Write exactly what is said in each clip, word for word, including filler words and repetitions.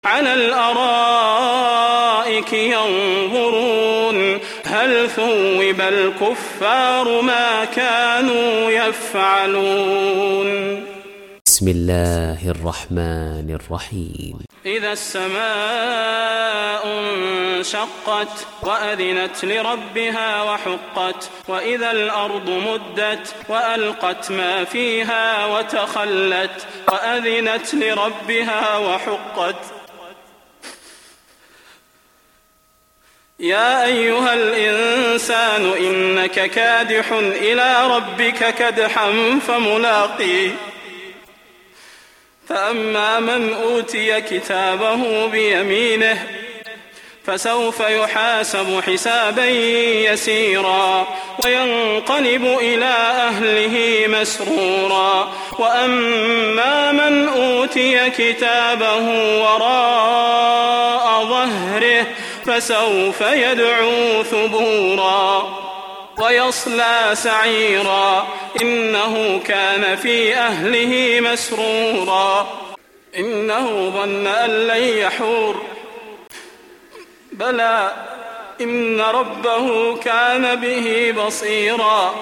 على الأرائك ينظرون هل ثوب الكفار ما كانوا يفعلون. بسم الله الرحمن الرحيم. إذا السماء انشقت وأذنت لربها وحقت وإذا الأرض مدت وألقت ما فيها وتخلت وأذنت لربها وحقت. يا أيها الإنسان إنك كادح إلى ربك كدحا فملاقيه فأما من أوتي كتابه بيمينه فسوف يحاسب حسابا يسيرا وينقلب إلى أهله مسرورا وأما من أوتي كتابه وراء ظهره فسوف يدعو ثبورا ويصلى سعيرا إنه كان في أهله مسرورا إنه ظن أن لن يحور بلى إن ربه كان به بصيرا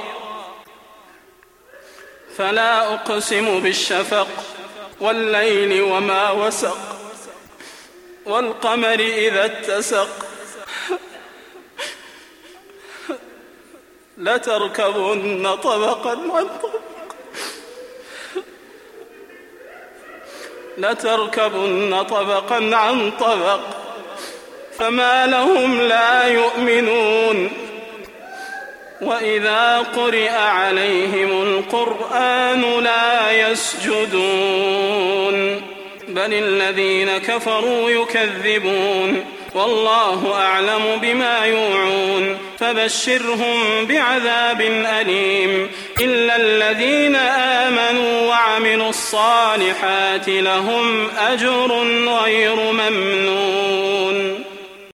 فلا أقسم بالشفق والليل وما وسق والقمر إذا اتسق لتركبن طبقا عن طبق لتركبن طبقا عن طبق فما لهم لا يؤمنون وإذا قرئ عليهم القرآن لا يسجدون بل الذين كفروا يكذبون والله أعلم بما يوعون فبشرهم بعذاب أليم إلا الذين آمنوا وعملوا الصالحات لهم أجر غير ممنون.